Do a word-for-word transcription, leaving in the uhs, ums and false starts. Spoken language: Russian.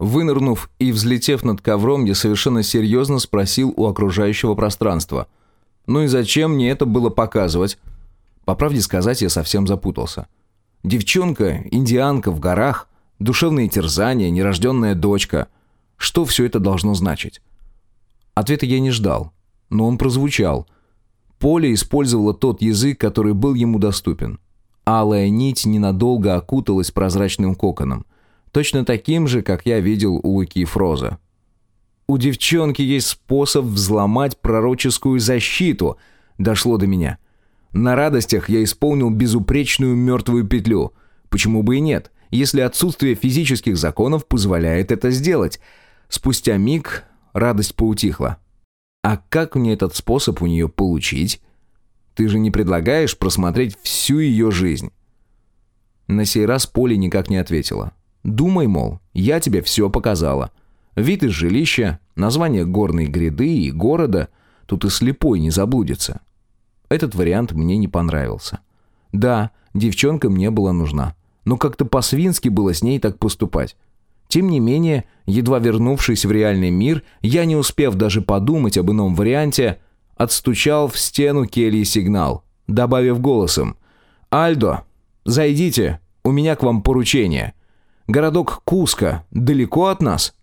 Вынырнув и взлетев над ковром, я совершенно серьезно спросил у окружающего пространства. «Ну и зачем мне это было показывать?» По правде сказать, я совсем запутался. Девчонка, индианка в горах, душевные терзания, нерожденная дочка. Что все это должно значить? Ответа я не ждал, но он прозвучал. Поле использовало тот язык, который был ему доступен. Алая нить ненадолго окуталась прозрачным коконом. Точно таким же, как я видел у Луки Фроза. «У девчонки есть способ взломать пророческую защиту», дошло до меня. На радостях я исполнил безупречную мертвую петлю. Почему бы и нет, если отсутствие физических законов позволяет это сделать? Спустя миг радость поутихла. А как мне этот способ у нее получить? Ты же не предлагаешь просмотреть всю ее жизнь? На сей раз Поле никак не ответила. Думай, мол, я тебе все показала. Вид из жилища, название горной гряды и города, тут и слепой не заблудится. Этот вариант мне не понравился. Да, девчонка мне была нужна, но как-то по-свински было с ней так поступать. Тем не менее, едва вернувшись в реальный мир, я, не успев даже подумать об ином варианте, отстучал в стену кельи сигнал, добавив голосом: «Альдо, зайдите, у меня к вам поручение. Городок Куско далеко от нас?»